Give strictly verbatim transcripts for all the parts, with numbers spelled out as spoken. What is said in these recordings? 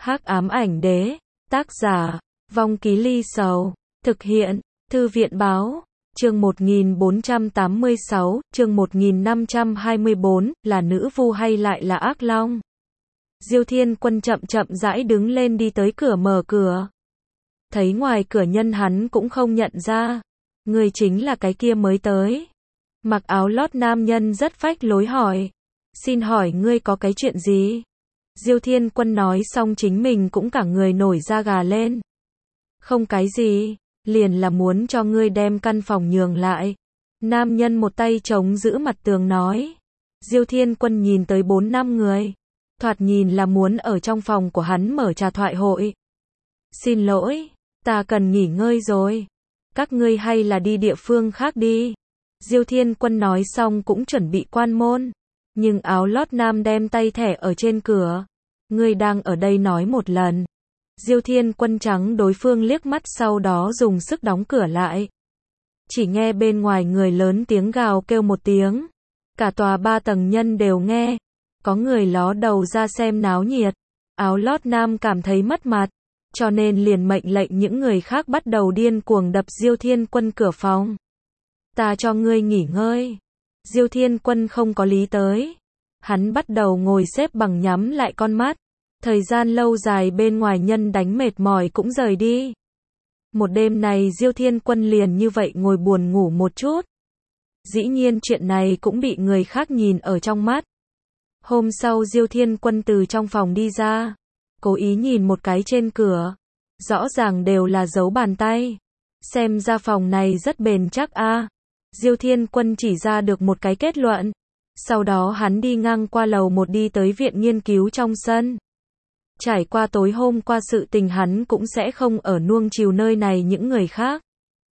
Hắc ám ảnh đế, tác giả, Vong Ký Ly Sầu, thực hiện, Thư viện báo, chương một nghìn bốn trăm tám mươi sáu, chương một nghìn năm trăm hai mươi bốn, là nữ vu hay lại là ác long? Diêu Thiên Quân chậm chậm rãi đứng lên đi tới cửa mở cửa. Thấy ngoài cửa nhân hắn cũng không nhận ra. Người chính là cái kia mới tới. Mặc áo lót nam nhân rất phách lối hỏi. Xin hỏi ngươi có cái chuyện gì? Diêu Thiên Quân nói xong chính mình cũng cả người nổi da gà lên. Không cái gì, liền là muốn cho ngươi đem căn phòng nhường lại. Nam nhân một tay chống giữ mặt tường nói. Diêu Thiên Quân nhìn tới bốn năm người. Thoạt nhìn là muốn ở trong phòng của hắn mở trà thoại hội. Xin lỗi, ta cần nghỉ ngơi rồi. Các ngươi hay là đi địa phương khác đi. Diêu Thiên Quân nói xong cũng chuẩn bị quan môn. Nhưng áo lót nam đem tay thẻ ở trên cửa. Ngươi đang ở đây nói một lần. Diêu Thiên Quân trắng đối phương liếc mắt sau đó dùng sức đóng cửa lại. Chỉ nghe bên ngoài người lớn tiếng gào kêu một tiếng. Cả tòa ba tầng nhân đều nghe. Có người ló đầu ra xem náo nhiệt. Áo lót nam cảm thấy mất mặt. Cho nên liền mệnh lệnh những người khác bắt đầu điên cuồng đập Diêu Thiên Quân cửa phòng. Ta cho ngươi nghỉ ngơi. Diêu Thiên Quân không có lý tới. Hắn bắt đầu ngồi xếp bằng nhắm lại con mắt. Thời gian lâu dài bên ngoài nhân đánh mệt mỏi cũng rời đi. Một đêm này Diêu Thiên Quân liền như vậy ngồi buồn ngủ một chút. Dĩ nhiên chuyện này cũng bị người khác nhìn ở trong mắt. Hôm sau Diêu Thiên Quân từ trong phòng đi ra. Cố ý nhìn một cái trên cửa. Rõ ràng đều là dấu bàn tay. Xem ra phòng này rất bền chắc a. À. Diêu Thiên Quân chỉ ra được một cái kết luận. Sau đó hắn đi ngang qua lầu một đi tới viện nghiên cứu trong sân. Trải qua tối hôm qua sự tình hắn cũng sẽ không ở nuông chiều nơi này những người khác.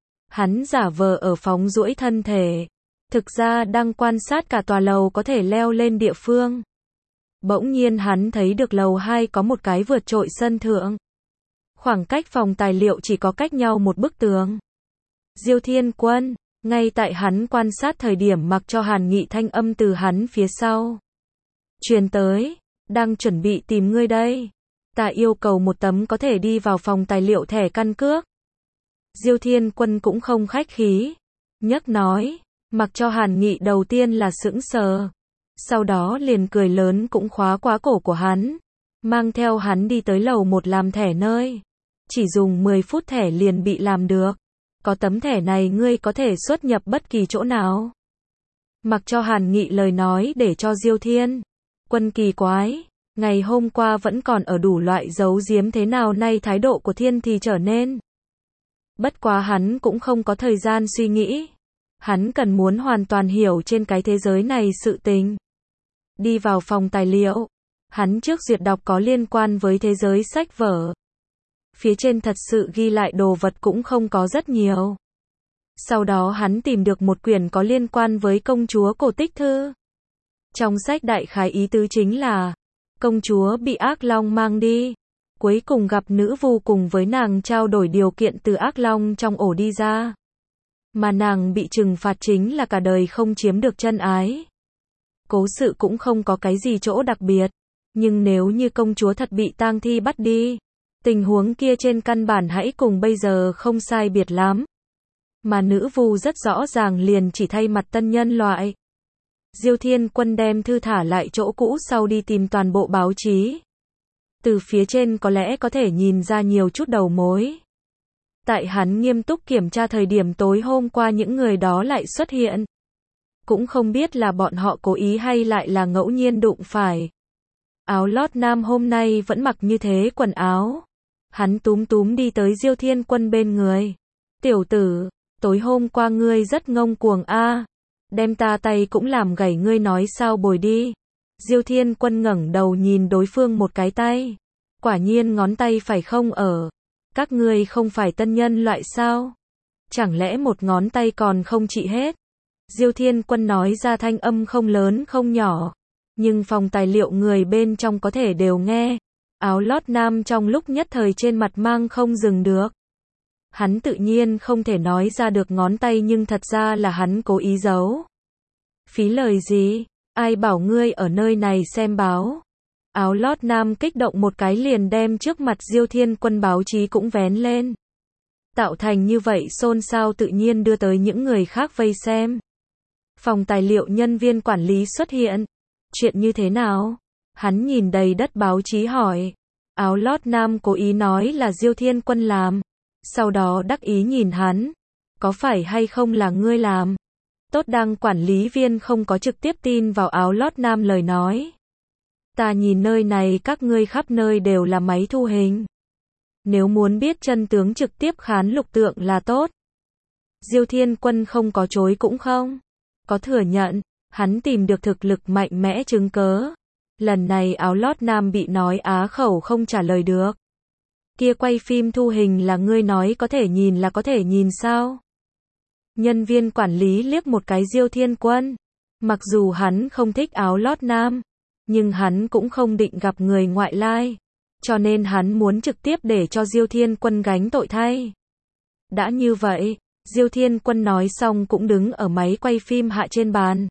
Hắn giả vờ ở phóng duỗi thân thể. Thực ra đang quan sát cả tòa lầu có thể leo lên địa phương. Bỗng nhiên hắn thấy được lầu hai có một cái vượt trội sân thượng. Khoảng cách phòng tài liệu chỉ có cách nhau một bức tường. Diêu Thiên Quân, ngay tại hắn quan sát thời điểm mặc cho Hàn Nghị thanh âm từ hắn phía sau. Truyền tới, đang chuẩn bị tìm ngươi đây. Ta yêu cầu một tấm có thể đi vào phòng tài liệu thẻ căn cước. Diêu Thiên Quân cũng không khách khí. Nhấc nói, mặc cho Hàn Nghị đầu tiên là sững sờ. Sau đó liền cười lớn cũng khóa quá cổ của hắn. Mang theo hắn đi tới lầu một làm thẻ nơi. Chỉ dùng mười phút thẻ liền bị làm được. Có tấm thẻ này ngươi có thể xuất nhập bất kỳ chỗ nào. Mặc cho Hàn Nghị lời nói để cho Diêu Thiên Quân kỳ quái. Ngày hôm qua vẫn còn ở đủ loại giấu giếm thế nào nay thái độ của Thiên thì trở nên. Bất quá hắn cũng không có thời gian suy nghĩ. Hắn cần muốn hoàn toàn hiểu trên cái thế giới này sự tình. Đi vào phòng tài liệu. Hắn trước duyệt đọc có liên quan với thế giới sách vở. Phía trên thật sự ghi lại đồ vật cũng không có rất nhiều. Sau đó hắn tìm được một quyển có liên quan với công chúa cổ tích thư. Trong sách đại khái ý tứ chính là công chúa bị ác long mang đi. Cuối cùng gặp nữ vu cùng với nàng trao đổi điều kiện từ ác long trong ổ đi ra. Mà nàng bị trừng phạt chính là cả đời không chiếm được chân ái. Cố sự cũng không có cái gì chỗ đặc biệt. Nhưng nếu như công chúa thật bị tang thi bắt đi. Tình huống kia trên căn bản hãy cùng bây giờ không sai biệt lắm. Mà nữ vu rất rõ ràng liền chỉ thay mặt tân nhân loại. Diêu Thiên Quân đem thư thả lại chỗ cũ sau đi tìm toàn bộ báo chí. Từ phía trên có lẽ có thể nhìn ra nhiều chút đầu mối. Tại hắn nghiêm túc kiểm tra thời điểm tối hôm qua những người đó lại xuất hiện. Cũng không biết là bọn họ cố ý hay lại là ngẫu nhiên đụng phải. Áo lót nam hôm nay vẫn mặc như thế quần áo. Hắn túm túm đi tới Diêu Thiên Quân bên người. Tiểu tử, tối hôm qua ngươi rất ngông cuồng a, à. Đem ta tay cũng làm gãy ngươi nói sao bồi đi. Diêu Thiên Quân ngẩng đầu nhìn đối phương một cái tay. Quả nhiên ngón tay phải không ở. Các ngươi không phải tân nhân loại sao? Chẳng lẽ một ngón tay còn không trị hết? Diêu Thiên Quân nói ra thanh âm không lớn không nhỏ. Nhưng phòng tài liệu người bên trong có thể đều nghe. Áo lót nam trong lúc nhất thời trên mặt mang không dừng được. Hắn tự nhiên không thể nói ra được ngón tay nhưng thật ra là hắn cố ý giấu. Phí lời gì? Ai bảo ngươi ở nơi này xem báo? Áo lót nam kích động một cái liền đem trước mặt Diêu Thiên Quân báo chí cũng vén lên. Tạo thành như vậy xôn xao tự nhiên đưa tới những người khác vây xem. Phòng tài liệu nhân viên quản lý xuất hiện. Chuyện như thế nào? Hắn nhìn đầy đất báo chí hỏi. Áo lót nam cố ý nói là Diêu Thiên Quân làm. Sau đó đắc ý nhìn hắn. Có phải hay không là ngươi làm? Tốt đăng quản lý viên không có trực tiếp tin vào áo lót nam lời nói. Ta nhìn nơi này các ngươi khắp nơi đều là máy thu hình. Nếu muốn biết chân tướng trực tiếp khán lục tượng là tốt. Diêu Thiên Quân không có chối cũng không có thừa nhận, hắn tìm được thực lực mạnh mẽ chứng cớ. Lần này áo lót nam bị nói á khẩu không trả lời được. Kia quay phim thu hình là ngươi nói có thể nhìn là có thể nhìn sao? Nhân viên quản lý liếc một cái Diêu Thiên Quân. Mặc dù hắn không thích áo lót nam, nhưng hắn cũng không định gặp người ngoại lai. Cho nên hắn muốn trực tiếp để cho Diêu Thiên Quân gánh tội thay. Đã như vậy, Diêu Thiên Quân nói xong cũng đứng ở máy quay phim hạ trên bàn.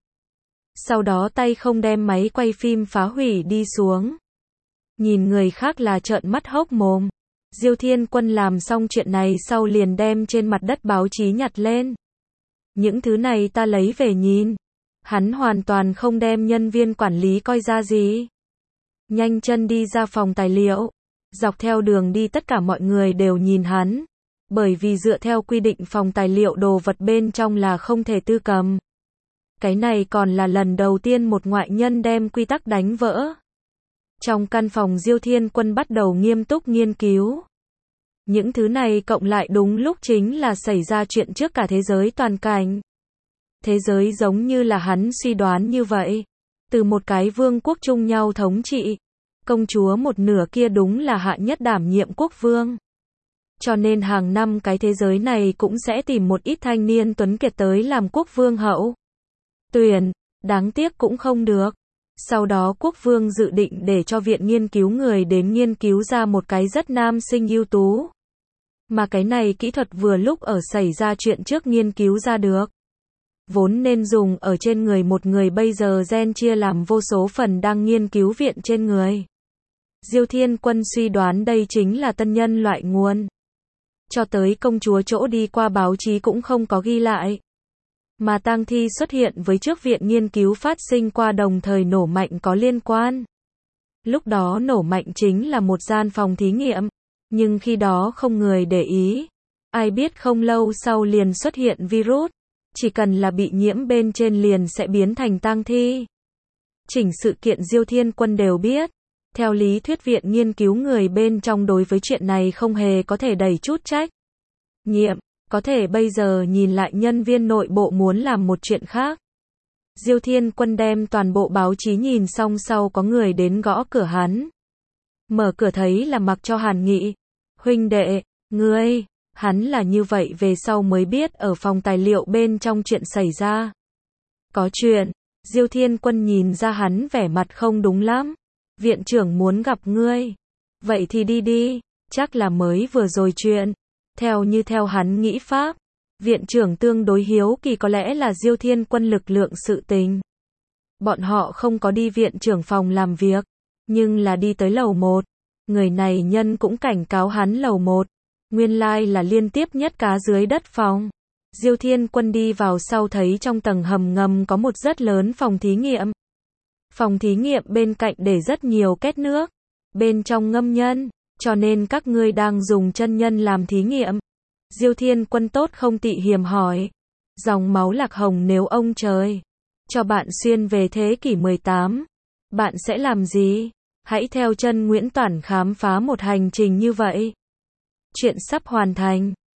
Sau đó tay không đem máy quay phim phá hủy đi xuống. Nhìn người khác là trợn mắt hốc mồm. Diêu Thiên Quân làm xong chuyện này sau liền đem trên mặt đất báo chí nhặt lên. Những thứ này ta lấy về nhìn. Hắn hoàn toàn không đem nhân viên quản lý coi ra gì. Nhanh chân đi ra phòng tài liệu. Dọc theo đường đi tất cả mọi người đều nhìn hắn. Bởi vì dựa theo quy định phòng tài liệu đồ vật bên trong là không thể tư cầm. Cái này còn là lần đầu tiên một ngoại nhân đem quy tắc đánh vỡ. Trong căn phòng Diêu Thiên Quân bắt đầu nghiêm túc nghiên cứu. Những thứ này cộng lại đúng lúc chính là xảy ra chuyện trước cả thế giới toàn cảnh. Thế giới giống như là hắn suy đoán như vậy. Từ một cái vương quốc chung nhau thống trị. Công chúa một nửa kia đúng là hạ nhất đảm nhiệm quốc vương. Cho nên hàng năm cái thế giới này cũng sẽ tìm một ít thanh niên tuấn kiệt tới làm quốc vương hậu. Tuyển, đáng tiếc cũng không được. Sau đó quốc vương dự định để cho viện nghiên cứu người đến nghiên cứu ra một cái rất nam sinh ưu tú. Mà cái này kỹ thuật vừa lúc ở xảy ra chuyện trước nghiên cứu ra được. Vốn nên dùng ở trên người một người bây giờ gen chia làm vô số phần đang nghiên cứu viện trên người. Diêu Thiên Quân suy đoán đây chính là tân nhân loại nguồn. Cho tới công chúa chỗ đi qua báo chí cũng không có ghi lại. Mà tang thi xuất hiện với trước viện nghiên cứu phát sinh qua đồng thời nổ mạnh có liên quan. Lúc đó nổ mạnh chính là một gian phòng thí nghiệm. Nhưng khi đó không người để ý. Ai biết không lâu sau liền xuất hiện virus. Chỉ cần là bị nhiễm bên trên liền sẽ biến thành tang thi. Chỉnh sự kiện Diêu Thiên Quân đều biết. Theo lý thuyết viện nghiên cứu người bên trong đối với chuyện này không hề có thể đẩy chút trách nhiệm. Có thể bây giờ nhìn lại nhân viên nội bộ muốn làm một chuyện khác. Diêu Thiên Quân đem toàn bộ báo chí nhìn xong sau có người đến gõ cửa hắn. Mở cửa thấy là mặc cho Hàn Nghị. Huynh đệ, ngươi, hắn là như vậy về sau mới biết ở phòng tài liệu bên trong chuyện xảy ra. Có chuyện, Diêu Thiên Quân nhìn ra hắn vẻ mặt không đúng lắm. Viện trưởng muốn gặp ngươi. Vậy thì đi đi, chắc là mới vừa rồi chuyện. Theo như theo hắn nghĩ pháp, viện trưởng tương đối hiếu kỳ có lẽ là Diêu Thiên Quân lực lượng sự tình. Bọn họ không có đi viện trưởng phòng làm việc, nhưng là đi tới lầu một. Người này nhân cũng cảnh cáo hắn lầu một. Nguyên lai là liên tiếp nhất cá dưới đất phòng. Diêu Thiên Quân đi vào sau thấy trong tầng hầm ngầm có một rất lớn phòng thí nghiệm. Phòng thí nghiệm bên cạnh để rất nhiều két nước. Bên trong ngâm nhân. Cho nên các ngươi đang dùng chân nhân làm thí nghiệm. Diêu Thiên Quân tốt không tị hiềm hỏi. Dòng máu lạc hồng nếu ông trời cho bạn xuyên về thế kỷ mười tám. Bạn sẽ làm gì? Hãy theo chân Nguyễn Toản khám phá một hành trình như vậy. Chuyện sắp hoàn thành.